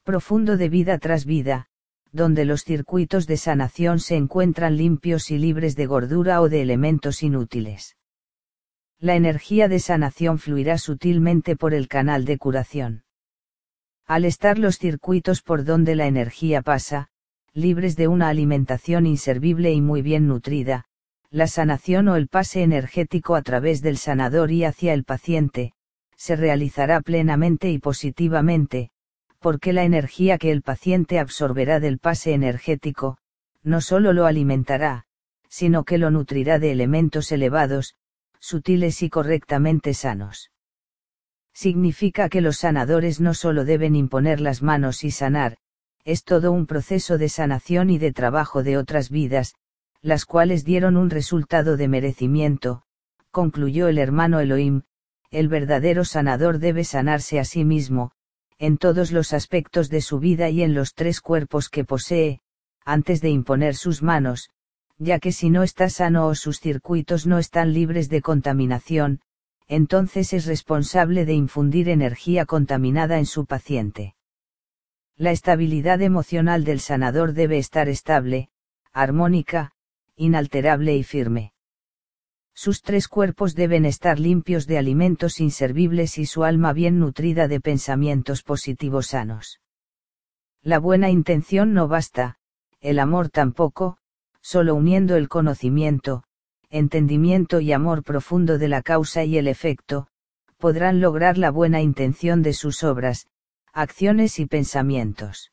profundo de vida tras vida, donde los circuitos de sanación se encuentran limpios y libres de gordura o de elementos inútiles. La energía de sanación fluirá sutilmente por el canal de curación. Al estar los circuitos por donde la energía pasa, libres de una alimentación inservible y muy bien nutrida, la sanación o el pase energético a través del sanador y hacia el paciente, se realizará plenamente y positivamente, porque la energía que el paciente absorberá del pase energético, no solo lo alimentará, sino que lo nutrirá de elementos elevados, sutiles y correctamente sanos. Significa que los sanadores no solo deben imponer las manos y sanar, es todo un proceso de sanación y de trabajo de otras vidas, las cuales dieron un resultado de merecimiento, concluyó el hermano Elohim. El verdadero sanador debe sanarse a sí mismo, en todos los aspectos de su vida y en los 3 cuerpos que posee, antes de imponer sus manos, ya que si no está sano o sus circuitos no están libres de contaminación, entonces es responsable de infundir energía contaminada en su paciente. La estabilidad emocional del sanador debe estar estable, armónica, inalterable y firme. Sus 3 cuerpos deben estar limpios de alimentos inservibles y su alma bien nutrida de pensamientos positivos sanos. La buena intención no basta, el amor tampoco, solo uniendo el conocimiento, entendimiento y amor profundo de la causa y el efecto, podrán lograr la buena intención de sus obras, acciones y pensamientos.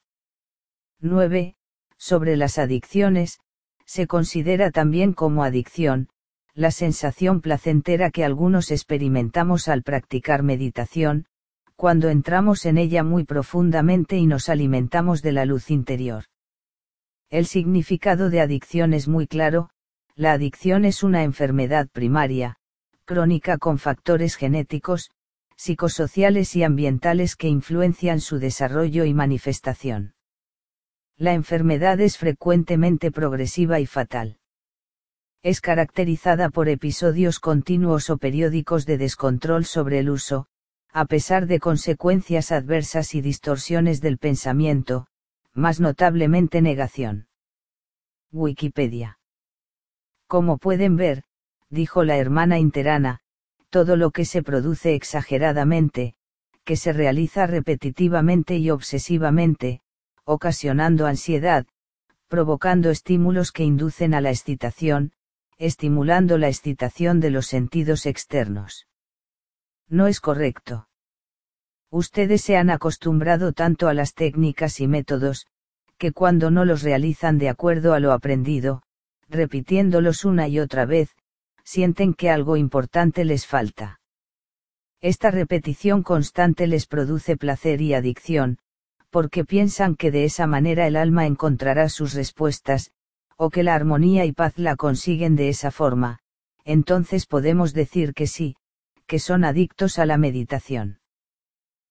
9. Sobre las adicciones, se considera también como adicción, la sensación placentera que algunos experimentamos al practicar meditación, cuando entramos en ella muy profundamente y nos alimentamos de la luz interior. El significado de adicción es muy claro, la adicción es una enfermedad primaria, crónica con factores genéticos, psicosociales y ambientales que influencian su desarrollo y manifestación. La enfermedad es frecuentemente progresiva y fatal. Es caracterizada por episodios continuos o periódicos de descontrol sobre el uso, a pesar de consecuencias adversas y distorsiones del pensamiento, más notablemente negación. Wikipedia. Como pueden ver, dijo la hermana interana, todo lo que se produce exageradamente, que se realiza repetitivamente y obsesivamente, ocasionando ansiedad, provocando estímulos que inducen a la excitación, estimulando la excitación de los sentidos externos. No es correcto. Ustedes se han acostumbrado tanto a las técnicas y métodos, que cuando no los realizan de acuerdo a lo aprendido, repitiéndolos una y otra vez, sienten que algo importante les falta. Esta repetición constante les produce placer y adicción, porque piensan que de esa manera el alma encontrará sus respuestas, o que la armonía y paz la consiguen de esa forma, entonces podemos decir que sí, que son adictos a la meditación.